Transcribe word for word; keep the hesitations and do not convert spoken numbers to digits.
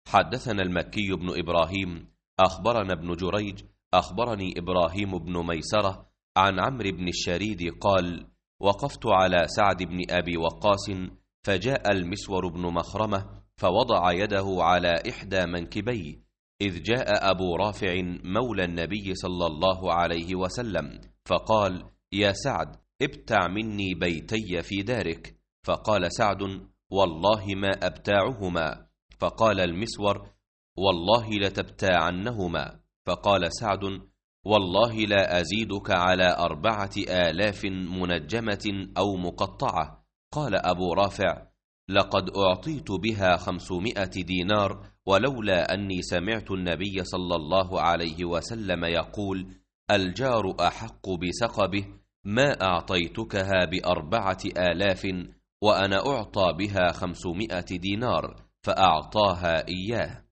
حدثنا المكي بن إبراهيم أخبرنا ابن جريج أخبرني إبراهيم بن ميسرة عن عمرو بن الشريد قال: وقفت على سعد بن أبي وقاص فجاء المسور بن مخرمة فوضع يده على إحدى منكبيه، إذ جاء أبو رافع مولى النبي صلى الله عليه وسلم فقال: يا سعد، ابتع مني بيتي في دارك. فقال سعد: والله ما أبتاعهما. فقال المسور: والله لتبتاعنهما. فقال سعد: والله لا أزيدك على أربعة آلاف منجمة أو مقطعة. قال أبو رافع: لقد أعطيت بها خمسمائة دينار، ولولا أني سمعت النبي صلى الله عليه وسلم يقول: الجار أحق بسقبه، ما أعطيتكها بأربعة آلاف وأنا أعطى بها خمسمائة دينار، فأعطاها إياه.